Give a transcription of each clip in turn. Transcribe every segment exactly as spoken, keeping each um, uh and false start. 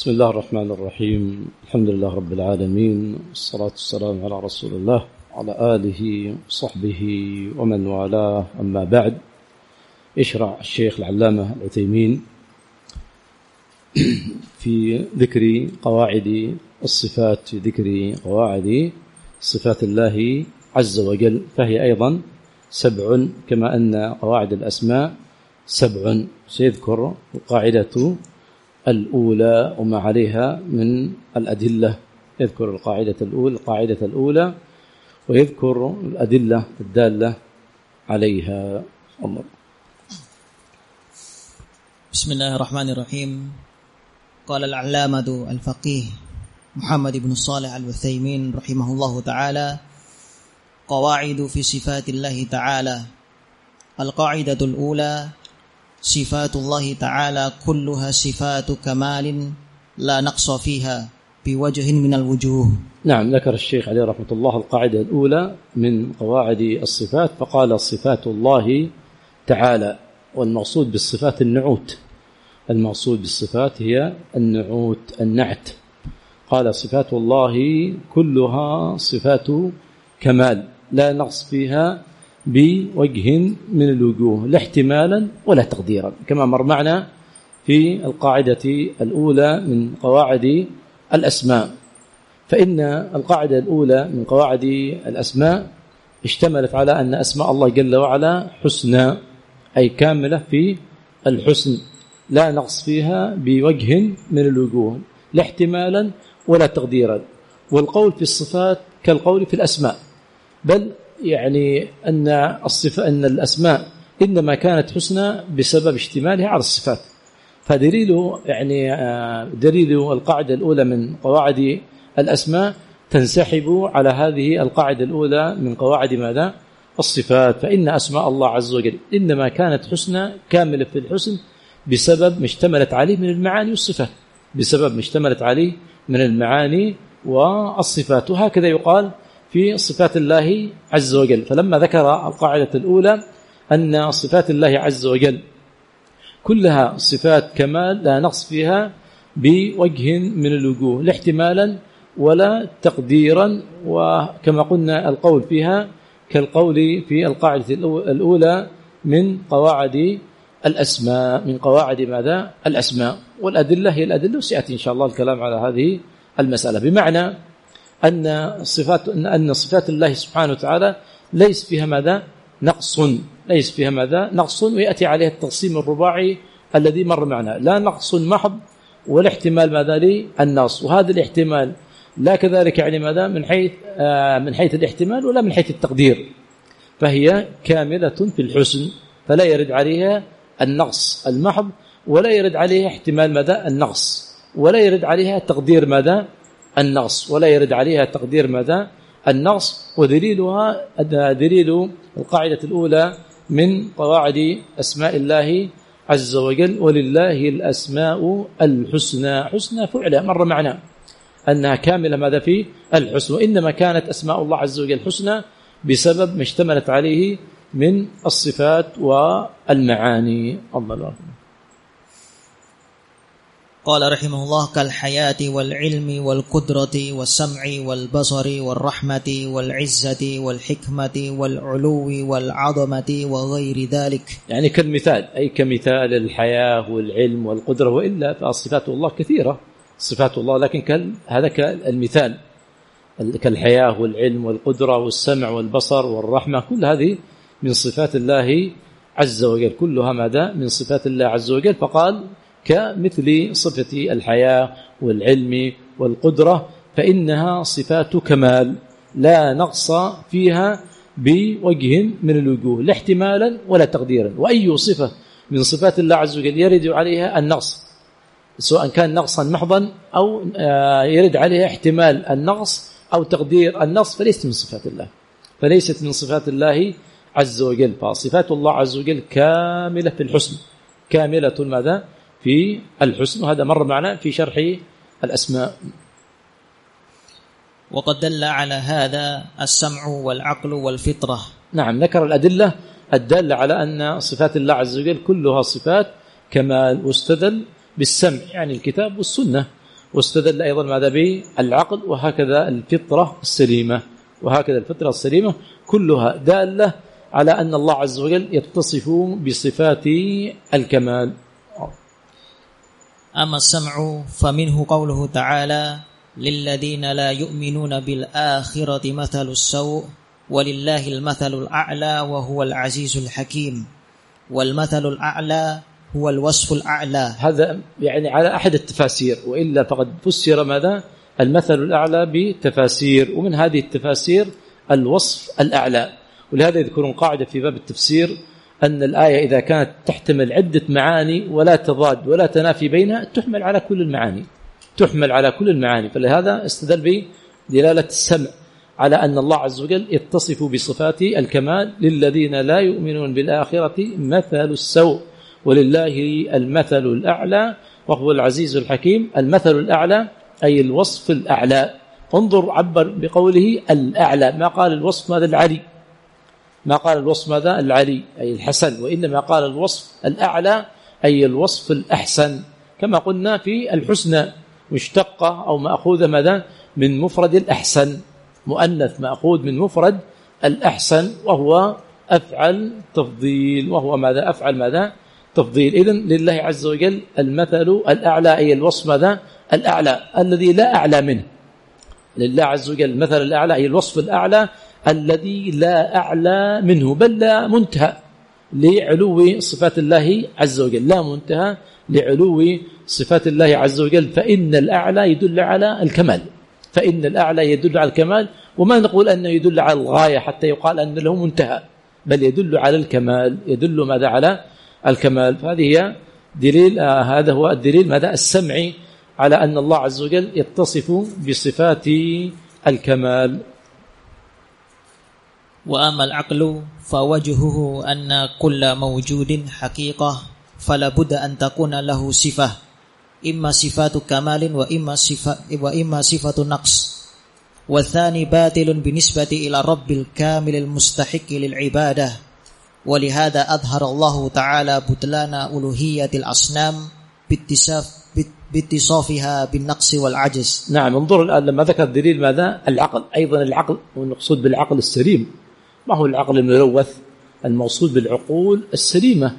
بسم الله الرحمن الرحيم. الحمد لله رب العالمين، والصلاة والسلام على رسول الله وعلى آله وصحبه ومن والاه. أما بعد، يشرع الشيخ العلامة العثيمين في ذكر قواعد الصفات، في ذكر قواعد صفات الله عز وجل، فهي أيضا سبع كما أن قواعد الأسماء سبع. سيذكر القاعدة الأولى وما عليها من الأدلة، يذكر القاعدة الأولى القاعدة الأولى ويذكر الأدلة الدالة عليها. الله. بسم الله الرحمن الرحيم. قال العلامة الفقيه محمد بن صالح العثيمين رحمه الله تعالى: قواعد في صفات الله تعالى. القاعدة الأولى: صفات الله تعالى كلها صفات كمال لا نقص فيها بوجه من الوجوه. نعم، ذكر الشيخ عليه رحمة الله القاعدة الأولى من قواعد الصفات، فقال: صفات الله تعالى. والمقصود بالصفات النعوت، المقصود بالصفات هي النعوت النعت. قال: صفات الله كلها صفات كمال لا نقص فيها بوجه من الوجوه، لا احتمالا ولا تقديرا، كما مر معنا في القاعدة الأولى من قواعد الأسماء. فإن القاعدة الأولى من قواعد الأسماء اشتملت على أن أسماء الله جل وعلا حسنى، أي كاملة في الحسن، لا نقص فيها بوجه من الوجوه، لا احتمالا ولا تقديرا. والقول في الصفات كالقول في الأسماء، بل يعني أن الصفة أن الأسماء إنما كانت حسنى بسبب اشتمالها على الصفات. فدليل يعني دليل القاعدة الأولى من قواعد الأسماء تنسحب على هذه القاعدة الأولى من قواعد ماذا؟ الصفات. فإن أسماء الله عز وجل إنما كانت حسنى كاملة في الحسن بسبب ما اشتملت عليه من المعاني والصفات، بسبب ما اشتملت عليه من المعاني والصفات. وهكذا يقال في صفات الله عز وجل. فلما ذكر القاعدة الأولى أن صفات الله عز وجل كلها صفات كمال لا نقص فيها بوجه من الوجوه، لا احتمالا ولا تقديرا، وكما قلنا القول فيها كالقول في القاعدة الأولى من قواعد الأسماء، من قواعد ماذا؟ الأسماء. والأدلة هي الأدلة، وسيأتي إن شاء الله الكلام على هذه المسألة، بمعنى أن صفات أن صفات الله سبحانه وتعالى ليس فيها ماذا؟ نقص، ليس فيها ماذا؟ نقص. ويأتي عليه التقسيم الرباعي الذي مر معنا: لا نقص محض ولا احتمال ماذا لي النقص. وهذا الاحتمال لا كذلك يعني ماذا؟ من حيث آه من حيث الاحتمال ولا من حيث التقدير، فهي كاملة في الحسن، فلا يرد عليها النقص المحض، ولا يرد عليها احتمال ماذا؟ النقص، ولا يرد عليها تقدير ماذا؟ النقص، ولا يرد عليها تقدير ماذا؟ النقص. ودليلها دليل القاعدة الأولى من قواعد أسماء الله عز وجل: ولله الأسماء الحسنى. حسنى فعلا مر معنا أنها كاملة ماذا؟ في الحسن. وإنما كانت أسماء الله عز وجل حسنى بسبب ما اشتملت عليه من الصفات والمعاني. الله الله. قال رحمه الله: كالحياة والعلم والقدرة والسمع والبصر والرحمة والعزة والحكمة والعلو والعظمة وغير ذلك. يعني كالمثال، أي كمثال الحياة والعلم والقدرة، وإلا فصفات الله كثيرة، صفات الله، لكن هذا كالمثال، كالحياة والعلم والقدرة والسمع والبصر والرحمة، كل هذه من صفات الله عز وجل، كلها ماذا؟ من صفات الله عز وجل. فقال: كمثل صفة الحياة والعلم والقدرة، فإنها صفات كمال لا نقص فيها بوجه من الوجوه، لا احتمالا ولا تقديرا. وأي صفة من صفات الله عز وجل يرد عليها النقص، سواء كان نقصا محضا أو يرد عليها احتمال النقص أو تقدير النقص، فليست من صفات الله، فليست من صفات الله عز وجل. فصفات الله عز وجل كاملة في الحسن، كاملة ماذا؟ في الحسن. وهذا مر معنا في شرح الأسماء. وقد دل على هذا السمع والعقل والفطرة. نعم، ذكر الأدلة الدالة على أن صفات الله عز وجل كلها صفات كمال، واستدل بالسمع يعني الكتاب والسنة، واستدل أيضا ماذا بالعقل، وهكذا الفطرة السليمة، وهكذا الفطرة السليمة كلها دالة على أن الله عز وجل يتصف بصفات الكمال. أما السمع فمنه قوله تعالى للذين لا يؤمنون بالآخرة مثل السوء ولله المثل الأعلى وهو العزيز الحكيم. والمثل الأعلى هو الوصف الأعلى. هذا يعني على أحد التفاسير، وإلا فقد فسر ماذا المثل الأعلى بتفاسير، ومن هذه التفاسير الوصف الأعلى. ولهذا يذكرون قاعدة في باب التفسير أن الآية إذا كانت تحتمل عدة معاني ولا تضاد ولا تنافي بينها تحمل على كل المعاني، تحمل على كل المعاني. فلهذا استدل بدلالة السمع على أن الله عز وجل يتصف بصفات الكمال للذين لا يؤمنون بالآخرة مثل السوء ولله المثل الأعلى وهو العزيز الحكيم. المثل الأعلى أي الوصف الأعلى. انظر عبر بقوله الأعلى، ما قال الوصف ماذا العلي، ما قال الوصف ماذا العلي أي الحسن، وإنما قال الوصف الأعلى أي الوصف الأحسن، كما قلنا في الحسنى مشتقة أو مأخوذة ماذا من مفرد الأحسن، مؤنث مأخوذ من مفرد الأحسن، وهو أفعل تفضيل، وهو ماذا أفعل ماذا تفضيل. إذن لله عز وجل المثل الأعلى أي الوصف ماذا الأعلى الذي لا أعلى منه. لله عز وجل المثل الأعلى أي الوصف الأعلى الذي لا أعلى منه، بل لا منتهى لعلو صفات الله عز وجل، لا منتهى لعلو صفات الله عز وجل. فإن الأعلى يدل على الكمال، فإن الأعلى يدل على الكمال، وما نقول أنه يدل على الغاية حتى يقال أن له منتهى، بل يدل على الكمال، يدل ماذا على الكمال. فهذه هي دليل، آه هذا هو الدليل ماذا السمعي على أن الله عز وجل يتصف بصفات الكمال. وأما العقل فوجهه أن كل موجود حقيقة فلا بد أن تكون له صفة، إما صفات كمال وإما صفة, وإما صفة نقص، والثاني باطل بالنسبة إلى رب الكامل المستحق للعبادة. ولهذا أظهر الله تعالى بطلان ألوهية الأصنام باتصاف باتصافها بالنقص والعجز. نعم، انظر الآن لما ذكر دليل ماذا العقل، أيضا العقل والمقصود بالعقل السليم. ما هو العقل الملوث؟ المقصود بالعقول السليمة.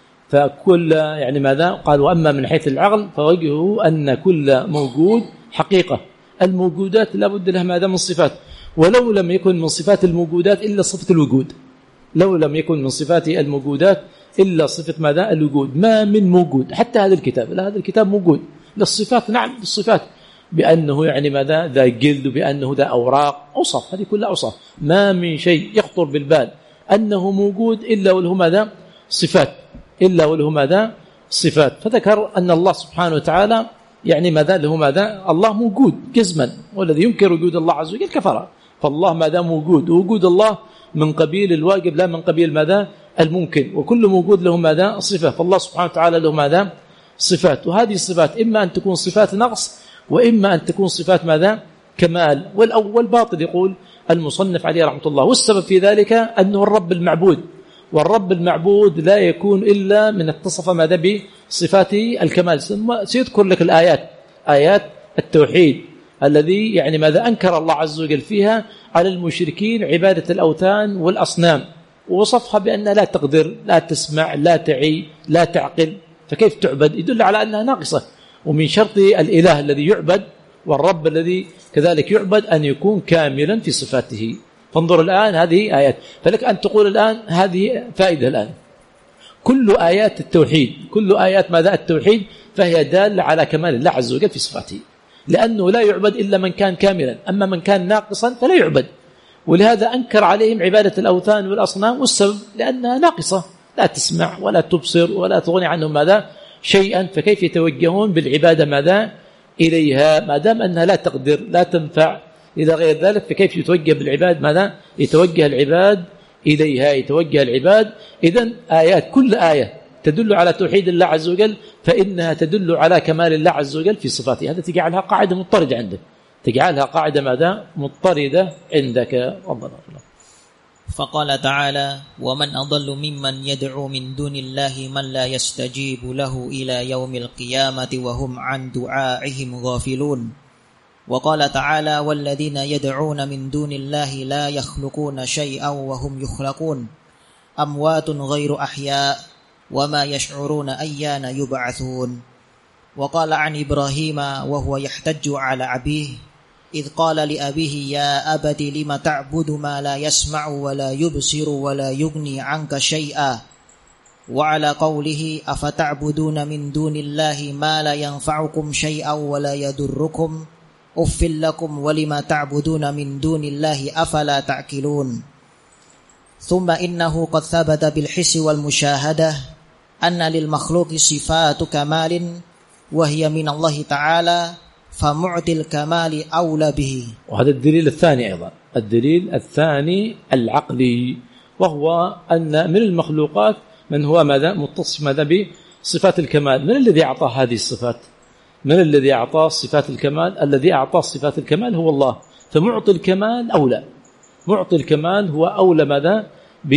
فكل يعني ماذا قال وأما من حيث العقل فوجهه أن كل موجود حقيقة. الموجودات لا بد لها ماذا من صفات، ولو لم يكن من صفات الموجودات إلا صفة الوجود، لو لم يكن من صفات الموجودات إلا صفة ماذا الوجود. ما من موجود حتى هذا الكتاب، لا هذا الكتاب موجود للصفات، نعم بالصفات، بأنه يعني ماذا ذا جلد، بأنه ذا أوراق، أوصف، هذه كلها أوصف. ما من شيء يخطر بالبال أنه موجود إلا وله ماذا صفات، إلا وله ماذا صفات. فذكر أن الله سبحانه وتعالى يعني ماذا له ماذا الله موجود جزما، والذي ينكر وجود الله عز وجل كفر. فالله ماذا موجود، ووجود الله من قبيل الواجب لا من قبيل ماذا الممكن، وكل موجود له ماذا صفة. فالله سبحانه وتعالى له ماذا صفات، وهذه الصفات إما أن تكون صفات نقص وإما أن تكون صفات ماذا كمال. والأول باطل يقول المصنف عليه رحمة الله، والسبب في ذلك أنه الرب المعبود، والرب المعبود لا يكون إلا من اتصف ماذا بصفات الكمال. سيذكر لك الآيات، آيات التوحيد الذي يعني ماذا أنكر الله عز وجل فيها على المشركين عبادة الأوثان والأصنام، ووصفها بأنها لا تقدر، لا تسمع، لا تعي، لا تعقل، فكيف تعبد؟ يدل على أنها ناقصة. ومن شرط الإله الذي يعبد والرب الذي كذلك يعبد أن يكون كاملا في صفاته. فانظر الآن هذه آيات، فلك أن تقول الآن هذه فائدة الآن، كل آيات التوحيد، كل آيات ماذا التوحيد فهي دالة على كمال الله عز وجل في صفاته، لأنه لا يعبد إلا من كان كاملا، أما من كان ناقصا فلا يعبد. ولهذا أنكر عليهم عبادة الأوثان والأصنام، والسبب لأنها ناقصة، لا تسمع ولا تبصر ولا تغني عنهم ماذا شيئا، فكيف يتوجهون بالعبادة ماذا إليها ما دام أنها لا تقدر، لا تنفع، إذا غير ذلك فكيف يتوجه بالعباد ماذا يتوجه العباد إليها، يتوجه العباد. إذن آيات، كل آية تدل على توحيد الله عز وجل فإنها تدل على كمال الله عز وجل في صفاته. هذا تجعلها قاعدة مضطردة عندك، تجعلها قاعدة ماذا مضطردة عندك. الله فقال تعالى ومن أضل ممن يدعو من دون الله من لا يستجيب له إلى يوم القيامة وهم عن دعائهم غافلون وقال تعالى والذين يدعون من دون الله لا يخلقون شيئا وهم يخلقون أموات غير أحياء وما يشعرون أيان يبعثون وقال عن إبراهيم وهو يحتج على أبيه إذ قال لأبيه يا أبت لم تعبد ما لا يسمع ولا يبصر ولا يغني عنك شيئا وعلى قوله أفتعبدون من دون الله ما لا ينفعكم شيئا ولا يضركم أف لكم ولما تعبدون من دون الله أفلا تعقلون ثم إنه قد ثبت بالحس والمشاهدة أن للمخلوق صفات كمال وهي من الله تعالى فمعطي الكمال أولى به. وهذا الدليل الثاني أيضا، الدليل الثاني العقلي، وهو أن من المخلوقات من هو ماذا متصف ماذا بصفات الكمال. من الذي أعطاه هذه الصفات؟ من الذي أعطاه صفات الكمال؟ الذي أعطاه صفات الكمال هو الله، فمعطي الكمال أولى، معطي الكمال هو أولى ماذا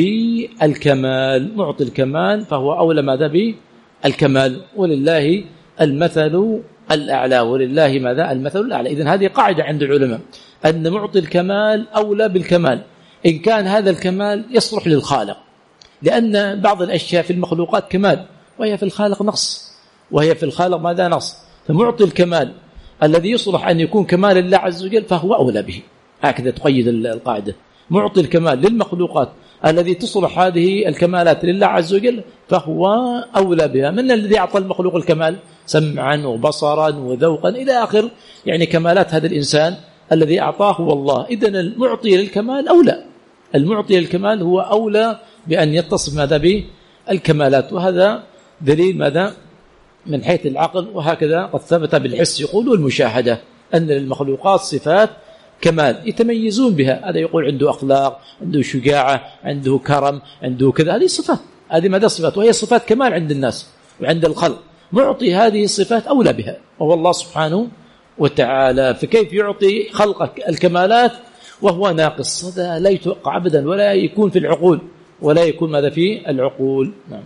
بالكمال، معطي الكمال فهو أولى ماذا بالكمال، ولله المثل الأعلى، ولله ماذا المثل الأعلى. إذن هذه قاعدة عند العلماء أن معطي الكمال أولى بالكمال إن كان هذا الكمال يصلح للخالق، لأن بعض الأشياء في المخلوقات كمال وهي في الخالق نقص، وهي في الخالق ماذا نقص، فمعطي الكمال الذي يصلح أن يكون كمال الله عز وجل فهو أولى به. هكذا تقيد القاعدة، معطي الكمال للمخلوقات الذي تصلح هذه الكمالات لله عز وجل فهو أولى بها. من الذي أعطى المخلوق الكمال؟ سمعا وبصرا وذوقا إلى آخر يعني كمالات هذا الإنسان الذي أعطاه هو الله. إذن المعطي للكمال أولى، المعطي للكمال هو أولى بأن يتصف ماذا بالكمالات، وهذا دليل ماذا من حيث العقل. وهكذا قد ثبت بالحس يقول والمشاهدة أن للمخلوقات صفات كمال يتميزون بها، هذا يقول عنده أخلاق، عنده شجاعة، عنده كرم، عنده كذا، هذه صفات، هذه ماذا صفات، وهي صفات كمال عند الناس وعند الخلق. معطي هذه الصفات أولى بها وهو الله سبحانه وتعالى، فكيف يعطي خلقك الكمالات وهو ناقص؟ هذا لا يتوقع أبدا ولا يكون في العقول، ولا يكون ماذا في العقول. نعم.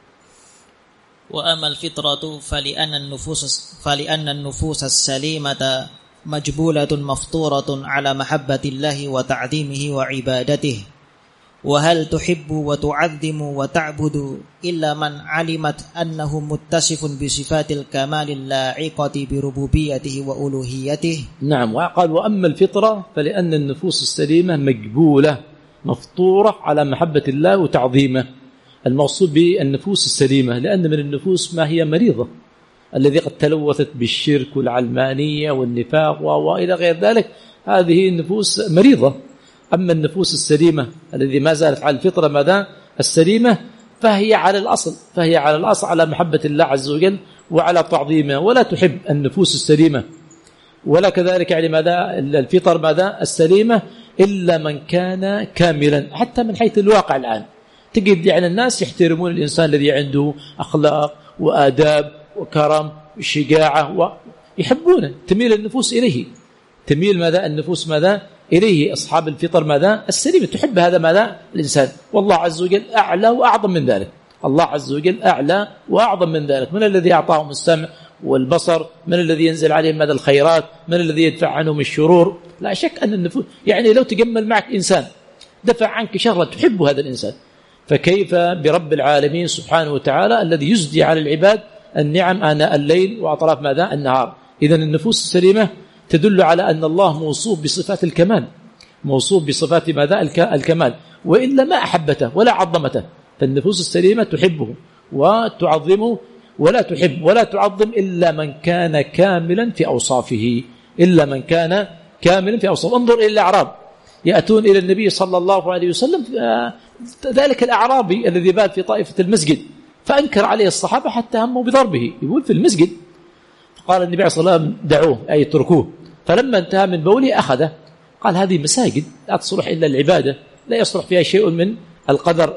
وأما الفطرة فلأن النفوس فلأن النفوس السليمة مجبولة مفطورة على محبة الله وتعظيمه وعبادته، وهل تحب وتعظم وتعبد إلا من علمت أنه متصف بصفات الكمال اللاعقة بربوبيته وألوهيته. نعم. وقال وأما الفطرة فلأن النفوس السليمة مجبولة مفطورة على محبة الله وتعظيمه. المقصود بالنفوس السليمة لأن من النفوس ما هي مريضة، الذي قد تلوثت بالشرك والعلمانية والنفاق وإلى غير ذلك، هذه النفوس مريضة. أما النفوس السليمة الذي ما زالت على الفطرة ماذا السليمة فهي على الأصل، فهي على الأصل على محبة الله عز وجل وعلى تعظيمه. ولا تحب النفوس السليمة ولا كذلك يعني ماذا الفطر ماذا السليمة إلا من كان كاملا. حتى من حيث الواقع الآن تجد يعني الناس يحترمون الإنسان الذي عنده أخلاق وآداب وكرم وشجاعة ويحبونه، تميل النفوس إليه، تميل ماذا النفوس ماذا إليه، أصحاب الفطر ماذا السليمة تحب هذا ماذا الإنسان. والله عز وجل أعلى وأعظم من ذلك، الله عز وجل أعلى وأعظم من ذلك. من الذي أعطاهم السمع والبصر؟ من الذي ينزل عليهم ماذا الخيرات؟ من الذي يدفع عنهم الشرور؟ لا شك أن النفوس يعني لو تجمل معك إنسان دفع عنك شرا تحب هذا الإنسان، فكيف برب العالمين سبحانه وتعالى الذي يزدي على العباد النعم آناء الليل وأطراف ماذا النهار. إذن النفوس السليمة تدل على أن الله موصوف بصفات الكمال، موصوف بصفات ماذا الكمال، وإلا ما أحبته ولا عظمته. فالنفوس السليمة تحبه وتعظمه، ولا تحب ولا تعظم إلا من كان كاملا في أوصافه، إلا من كان كاملا في أوصافه. انظر إلى الأعراب يأتون إلى النبي صلى الله عليه وسلم، ذلك الأعرابي الذي بات في طائفة المسجد فأنكر عليه الصحابة حتى هموا بضربه، يقول في المسجد، فقال النبي صلى الله عليه وسلم دعوه أي اتركوه. فلما انتهى من بوله أخذه، قال هذه مساجد لا تصلح إلا العبادة، لا يصلح فيها شيء من القدر.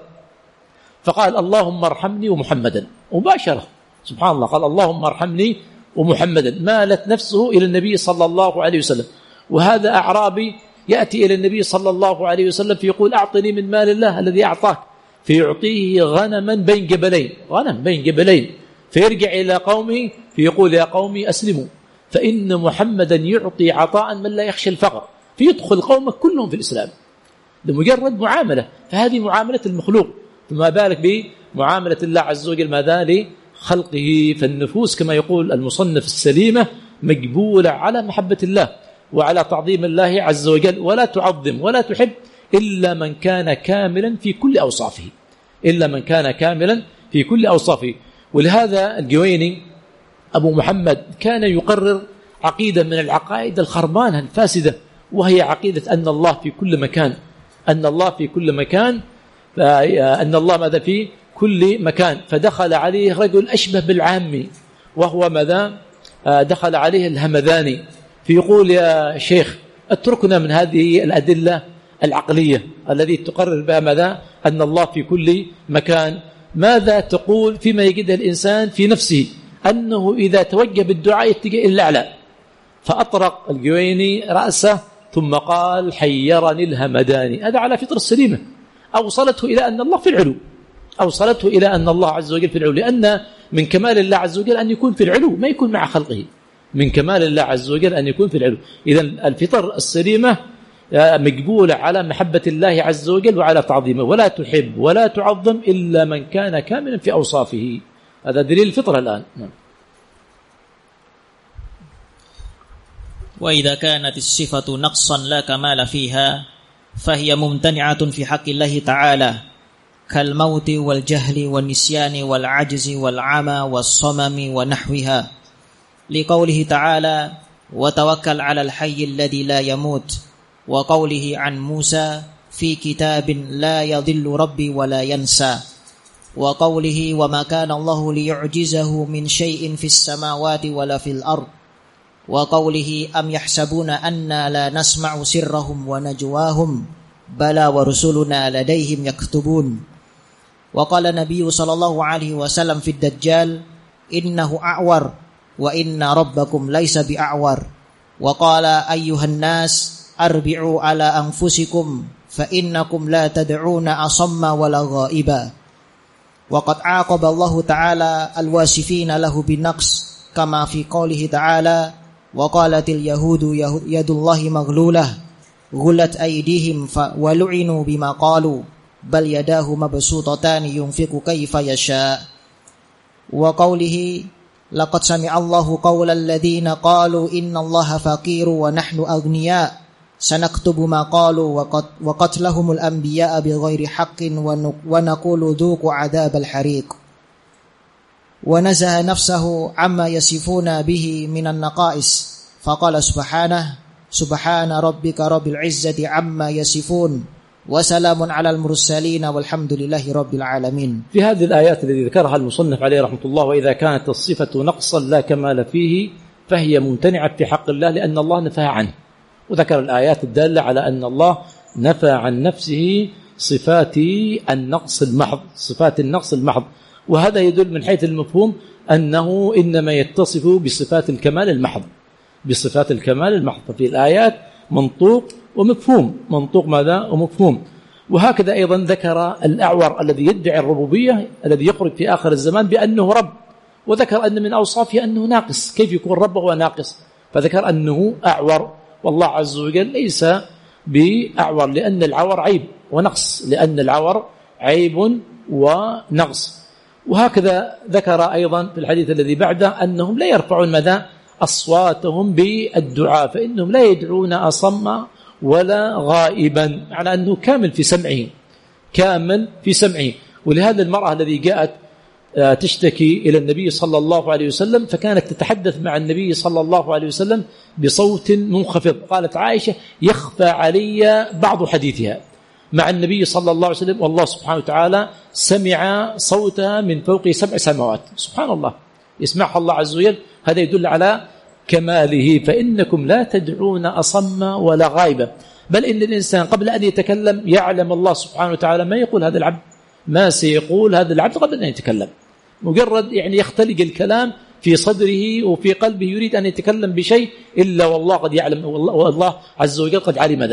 فقال اللهم ارحمني ومحمدا مباشرة، سبحان الله، قال اللهم ارحمني ومحمدا، مالت نفسه إلى النبي صلى الله عليه وسلم. وهذا أعرابي يأتي إلى النبي صلى الله عليه وسلم فيقول أعطني من مال الله الذي أعطاك، فيعطيه غنما بين جبلين، غنم بين جبلين، فيرجع إلى قومه فيقول يا قومي أسلموا فإن محمدا يعطي عطاء من لا يخشى الفقر، فيدخل قومك كلهم في الإسلام لمجرد معاملة. فهذه معاملة المخلوق، فما بالك بمعاملة الله عز وجل ماذا لخلقه. فالنفوس كما يقول المصنف السليمة مجبولة على محبة الله وعلى تعظيم الله عز وجل، ولا تعظم ولا تحب إلا من كان كاملا في كل أوصافه، إلا من كان كاملا في كل أوصافه. ولهذا الجويني أبو محمد كان يقرر عقيدة من العقائد الخربانة الفاسدة، وهي عقيدة أن الله في كل مكان، أن الله في كل مكان، أن الله ماذا في كل مكان. فدخل عليه رجل أشبه بالعامي وهو ماذا دخل عليه الهمذاني فيقول يا شيخ اتركنا من هذه الأدلة العقلية التي تقرر بها ماذا أن الله في كل مكان، ماذا تقول فيما يجد الإنسان في نفسه أنه إذا توجه بالدعاء يتجه إلى الأعلى؟ فأطرق الجويني رأسه ثم قال حيرني الهمداني. هذا على فطر السليمة، أوصلته إلى أن الله في العلو، أوصلته إلى أن الله عز وجل في العلو، لأن من كمال الله عز وجل أن يكون في العلو، ما يكون مع خلقه. من كمال الله عز وجل أن يكون في العلو. إذن الفطر السليمة مجبولة على محبة الله عز وجل وعلى تعظيمه، ولا تحب ولا تعظم إلا من كان كاملا في أوصافه. هذا دليل الفطرة الآن. نعم. وإذا كانت الصفة نقصا لا كمال فيها فهي ممتنعة في حق الله تعالى كالموت والجهل والنسيان والعجز والعمى والصمم ونحوها، لقوله تعالى وتوكل على الحي الذي لا يموت، وقوله عن موسى في كتاب لا يضل ربي ولا ينسى، وقوله وما كان الله ليعجزه من شيء في السماوات ولا في الأرض، وقوله أم يحسبون أنا لا نسمع سرهم ونجواهم بلى ورسلنا لديهم يكتبون. وقال النبي صلى الله عليه وسلم في الدجال إنه أعور وإن ربكم ليس بأعور. وقال أيها الناس أربعوا على أنفسكم فإنكم لا تدعون أصم ولا غائبا. وقد عاقب الله تعالى الواسفين له بالنقص كما في قوله تعالى وقالت اليهود يد الله مغلولة غلت أيديهم ولعنوا بما قالوا بل يداه مبسوطتان ينفق كيف يشاء. وقوله لقد سمع الله قول الذين قالوا إن الله فقير ونحن أغنياء سنكتب ما قالوا وقتلهم الأنبياء بغير حق ونقول ذوقوا عذاب الحريق. ونزه نفسه عما يصفون به من النقائص فقال سبحانه سبحان ربك رب العزة عما يصفون وسلام على المرسلين والحمد لله رب العالمين. في هذه الآيات التي ذكرها المصنف عليه رحمة الله وإذا كانت الصفة نقصا لا كمال فيه فهي ممتنعة في حق الله لأن الله نفى عنه، وذكر الآيات الدالة على أن الله نفى عن نفسه صفات النقص المحض، صفات النقص المحض. وهذا يدل من حيث المفهوم أنه إنما يتصف بصفات الكمال المحض، بصفات الكمال المحض. ففي الآيات منطوق ومفهوم، منطوق ماذا ومفهوم. وهكذا أيضا ذكر الأعور الذي يدعي الربوبية الذي يخرج في آخر الزمان بأنه رب، وذكر أن من أوصافه أنه ناقص. كيف يكون رب وهو ناقص؟ فذكر أنه أعور، والله عز وجل ليس بأعور لأن العور عيب ونقص، لأن العور عيب ونقص. وهكذا ذكر أيضا في الحديث الذي بعده أنهم لا يرفعون مدى أصواتهم بالدعاء فإنهم لا يدعون أصم ولا غائبا، على أنه كامل في سمعه، كامل في سمعه. ولهذا المرأة الذي جاءت تشتكي إلى النبي صلى الله عليه وسلم فكانت تتحدث مع النبي صلى الله عليه وسلم بصوت منخفض، قالت عائشة يخفى علي بعض حديثها مع النبي صلى الله عليه وسلم والله سبحانه وتعالى سمع صوتها من فوق سبع سماوات. سبحان الله، يسمعها الله عز وجل. هذا يدل على كماله. فإنكم لا تدعون أصم ولا غائبا، بل إن الإنسان قبل أن يتكلم يعلم الله سبحانه وتعالى ما يقول هذا العبد، ما سيقول هذا العبد قبل أن يتكلم. مجرد يعني يختلق الكلام في صدره وفي قلبه يريد أن يتكلم بشيء إلا والله قد يعلم، والله عز وجل قد علم ذلك.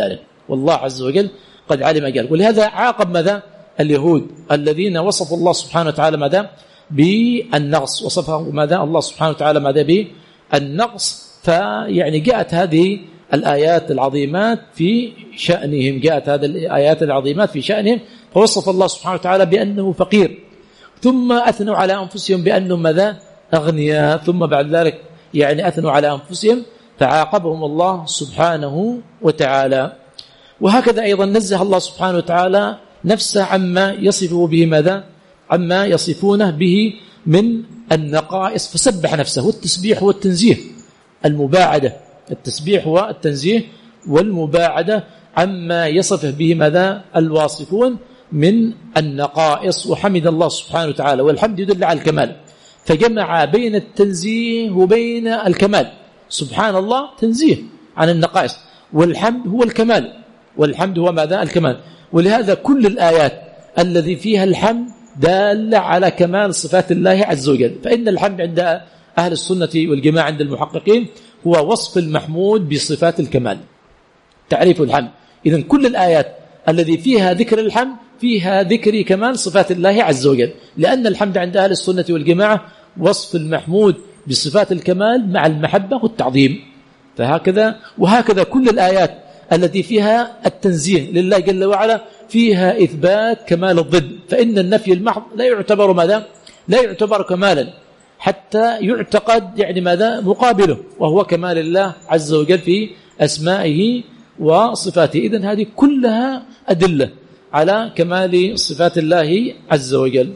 والله عز وجل قد علم قال. ولهذا عاقب ماذا اليهود الذين وصفوا الله سبحانه وتعالى ماذا بالنقص، وصفهم ماذا الله سبحانه وتعالى ماذا بالنقص. فيعني جاءت هذه الآيات العظيمات في شأنهم، جاءت هذه الآيات العظيمات في شأنهم، فوصف الله سبحانه وتعالى بأنه فقير، ثم أثنوا على أنفسهم بأنهم ماذا أغنياء، ثم بعد ذلك يعني أثنوا على أنفسهم فعاقبهم الله سبحانه وتعالى. وهكذا أيضا نزه الله سبحانه وتعالى نفسه عما يصفه به ماذا عما يصفونه به من النقائص، فسبح نفسه. والتسبيح هو التنزيه المباعدة، التسبيح هو التنزيه والمباعدة عما يصفه به ماذا الواصفون من النقائص. وحمد الله سبحانه وتعالى، والحمد يدل على الكمال، فجمع بين التنزيه وبين الكمال. سبحان الله تنزيه عن النقائص، والحمد هو الكمال، والحمد هو ماذا الكمال. ولهذا كل الآيات الذي فيها الحمد دالة على كمال صفات الله عز وجل. فإن الحمد عند أهل السنة والجماعة عند المحققين هو وصف المحمود بصفات الكمال، تعريف الحمد. إذن كل الآيات الذي فيها ذكر الحمد فيها ذكر كمال صفات الله عز وجل، لأن الحمد عند أهل السنة والجماعة وصف المحمود بصفات الكمال مع المحبة والتعظيم. فهكذا وهكذا كل الآيات التي فيها التنزيه لله جل وعلا فيها إثبات كمال الضد، فإن النفي المحض لا يعتبر ماذا لا يعتبر كمالا حتى يعتقد يعني ماذا مقابله، وهو كمال الله عز وجل في أسمائه وصفاته. إذن هذه كلها أدلة على كمال صفات الله عز وجل.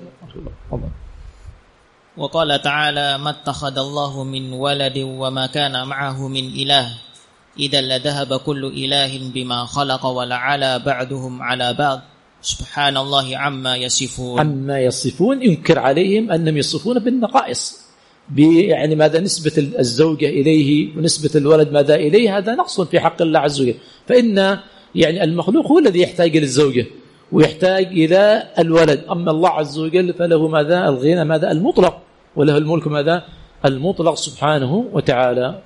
وقال تعالى: ما اتخذ الله من ولد وما كان معه من إله إذا لذهب كل إله بما خلق ولعلى بعضهم على بعض سبحان الله عما يصفون. عما يصفون ينكر عليهم أنهم يصفون بالنقائص، يعني ماذا نسبة الزوجة إليه ونسبة الولد ماذا إليه، هذا نقص في حق الله عز وجل. فإن يعني المخلوق هو الذي يحتاج للزوجة ويحتاج إلى الولد، أما الله عز وجل فله ماذا الغنى ماذا المطلق، وله الملك ماذا المطلق سبحانه وتعالى.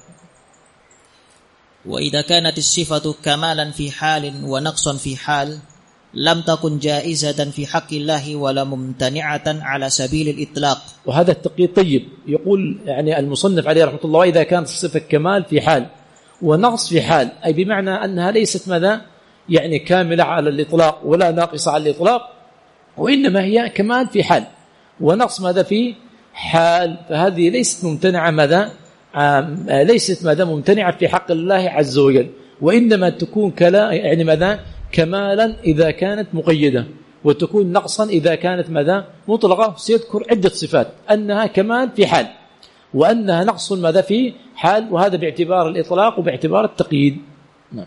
وإذا كانت الصفة كمالا في حال ونقصا في حال لم تكن جائزة في حق الله ولا ممتنعة على سبيل الإطلاق. وهذا التقييد طيب. يقول يعني المصنف عليه رحمة الله: إذا كانت الصفة كمال في حال ونقص في حال، أي بمعنى أنها ليست ماذا يعني كاملة على الإطلاق ولا ناقصة على الإطلاق، وإنما هي كمال في حال ونقص ماذا في حال، فهذه ليست ممتنعة ماذا ليست ماذا ممتنعة في حق الله عز وجل، وإنما تكون كلا يعني ماذا كمالا إذا كانت مقيدة، وتكون نقصا إذا كانت ماذا مطلقة. سيذكر عدة صفات أنها كمال في حال وأنها نقص ماذا في حال، وهذا باعتبار الإطلاق وباعتبار التقييد. نعم.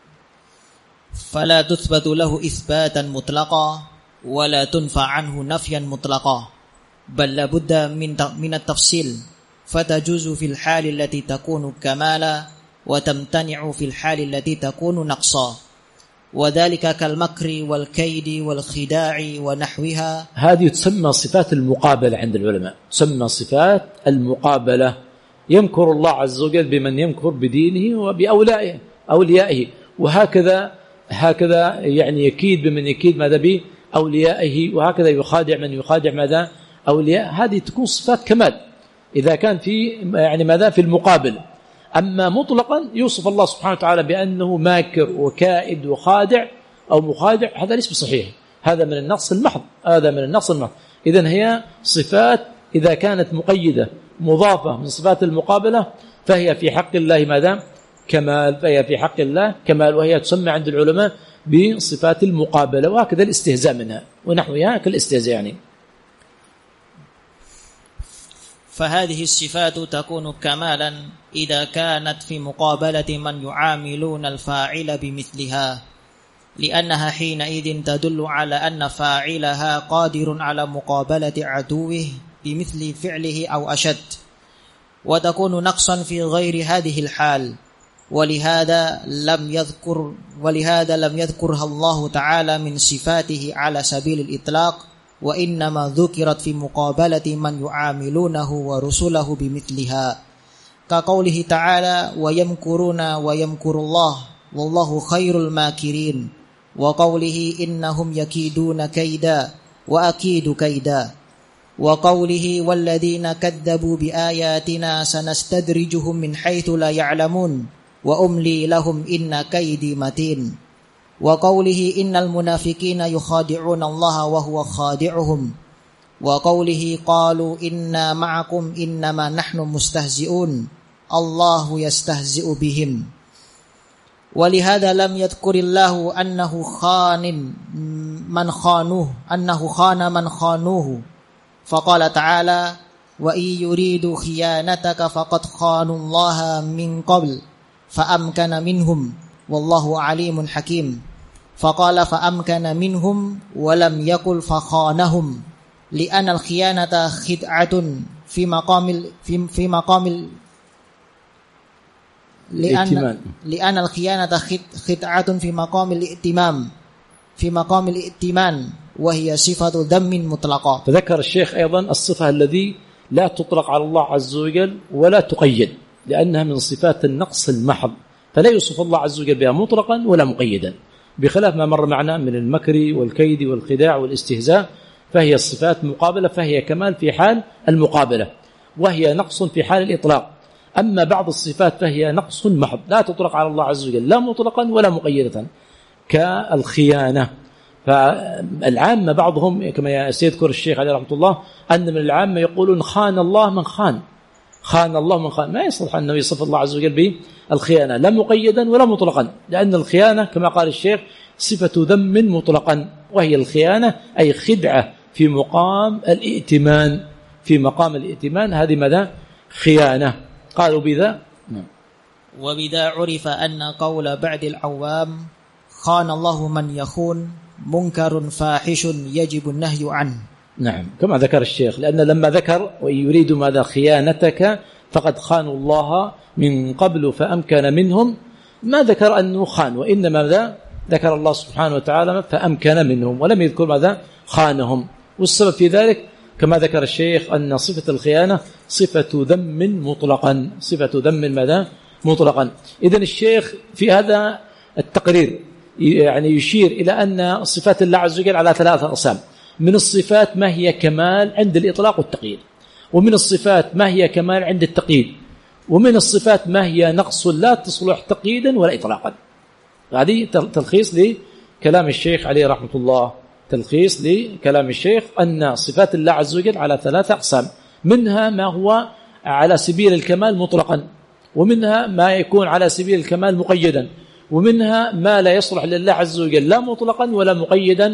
فلا تثبت له إثباتا مطلقا ولا تنفى عنه نفيا مطلقا، بل لابد من من التفصيل، فتجوز في الحال التي تكون كمالا وتمتنع في الحال التي تكون نقصا، وذلك كالمكر والكيد والخداع ونحوها. هذه تسمى صفات المقابلة عند العلماء، تسمى صفات المقابلة. يمكر الله عز وجل بمن يمكر بدينه وبأوليائه أوليائه، وهكذا هكذا يعني يكيد بمن يكيد ماذا بأوليائه، وهكذا يخادع من يخادع ماذا أولياء. هذه تكون صفات كمال إذا كان في يعني ماذا في المقابل. أما مطلقا يوصف الله سبحانه وتعالى بأنه ماكر وكائد وخادع أو مخادع، هذا ليس بصحيح، هذا من النقص المحض، هذا من النقص المحض. إذن هي صفات إذا كانت مقيدة مضافة من صفات المقابلة فهي في حق الله ماذا كمال، فهي في حق الله كمال، وهي تسمى عند العلماء بصفات المقابلة، وهكذا الاستهزاء منها ونحوها كالاستهزاء يعني. فهذه الصفات تكون كمالا إذا كانت في مقابلة من يعاملون الفاعل بمثلها، لأنها حينئذ تدل على أن فاعلها قادر على مقابلة عدوه بمثل فعله أو أشد، وتكون نقصا في غير هذه الحال. ولهذا لم يذكر ولهذا لم يذكرها الله تعالى من صفاته على سبيل الإطلاق، وإنما ذكرت في مقابلة من يعاملونه ورسله بمثلها، كقوله تعالى: ويمكرون ويمكر الله والله خير الماكرين وقوله إنهم يكيدون كيدا وأكيد كيدا وقوله والذين كذبوا بآياتنا سنستدرجهم من حيث لا يعلمون وأملي لهم إن كيدي متين وقوله إن المنافقين يخادعون الله وهو خادعهم وقوله قالوا إنا معكم إنما نحن مستهزئون الله يستهزئ بهم ولهذا لم يذكر الله أنه خان من خانوه أنه خان من خانوه فقال تعالى وإن يريدوا خيانتك فقد خانوا الله من قبل فأمكن منهم والله عليم حكيم فقال فأمكن منهم ولم يقل فخانهم لأن الخيانة خدعة في مقام في في مقام لأن لأن الخيانة خدعة في مقام الائتمام في مقام الائتمان وهي صفة ذم مطلقة. تذكر الشيخ أيضا الصفة الذي لا تطلق على الله عز وجل ولا تقيد لأنها من صفات النقص المحض فلا يوصف الله عز وجل بها مطلقا ولا مقيدا بخلاف ما مر معنا من المكر والكيد والخداع والاستهزاء فهي الصفات مقابلة فهي كمال في حال المقابلة وهي نقص في حال الإطلاق. أما بعض الصفات فهي نقص محض لا تطلق على الله عز وجل لا مطلقا ولا مقيدة كالخيانة. فالعامة بعضهم كما سيذكر الشيخ عليه رحمة الله أن من العامة يقولون خان الله من خان خان الله من خان ما يصلح أنه يصف الله عز وجل بالخيانة لا مقيدا ولا مطلقا لأن الخيانة كما قال الشيخ صفة ذم مطلقا وهي الخيانة أي خدعة في مقام الائتمان في مقام الائتمان هذه ماذا خيانة قالوا بذا وبذا عرف أن قول بعد العوام خان الله من يخون منكر فاحش يجب النهي عنه. نعم كما ذكر الشيخ لأن لما ذكر وإن يريد ماذا خيانتك فقد خانوا الله من قبل فأمكن منهم ما ذكر أنه خان وإنما ماذا ذكر الله سبحانه وتعالى فأمكن منهم ولم يذكر ماذا خانهم والسبب في ذلك كما ذكر الشيخ أن صفة الخيانة صفة ذم مطلقا صفة ذم ماذا مطلقا. إذن الشيخ في هذا التقرير يعني يشير إلى أن صفات الله عز وجل على ثلاثة أقسام من الصفات ما هي كمال عند الإطلاق والتقييد ومن الصفات ما هي كمال عند التقييد ومن الصفات ما هي نقص لا تصلح تقييدا ولا إطلاقا. هذه تلخيص لكلام الشيخ عليه رحمة الله تلخيص لكلام الشيخ أن صفات الله عز وجل على ثلاثة أقسام منها ما هو على سبيل الكمال مطلقا ومنها ما يكون على سبيل الكمال مقيدا ومنها ما لا يصلح لله عز وجل لا مطلقا ولا مقيدا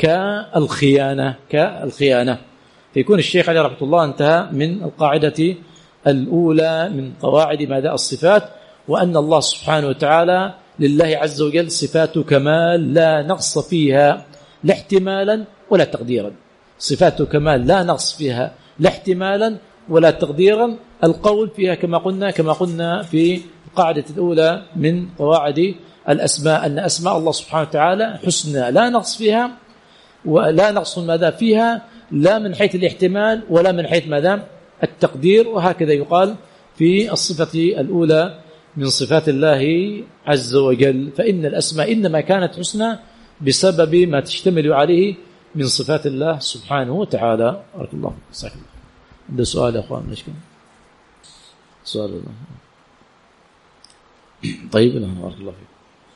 كالخيانة كالخيانة. فيكون الشيخ عليه رحمة الله انتهى من القاعدة الأولى من قواعد ماذا الصفات وأن الله سبحانه وتعالى لله عز وجل صفات كمال لا نقص فيها لا احتمالا ولا تقديرا صفات كمال لا نقص فيها لا احتمالا ولا تقديرا. القول فيها كما قلنا كما قلنا في القاعدة الأولى من قواعد الأسماء أن أسماء الله سبحانه وتعالى حسنى لا نقص فيها ولا نقص ماذا فيها لا من حيث الاحتمال ولا من حيث ماذا التقدير. وهكذا يقال في الصفة الأولى من صفات الله عز وجل فإن الأسماء إنما كانت حسنى بسبب ما تشتمل عليه من صفات الله سبحانه وتعالى. بارك الله فيك. عنده سؤال يا أخوان مشكلة سؤال طيب. بارك الله فيك.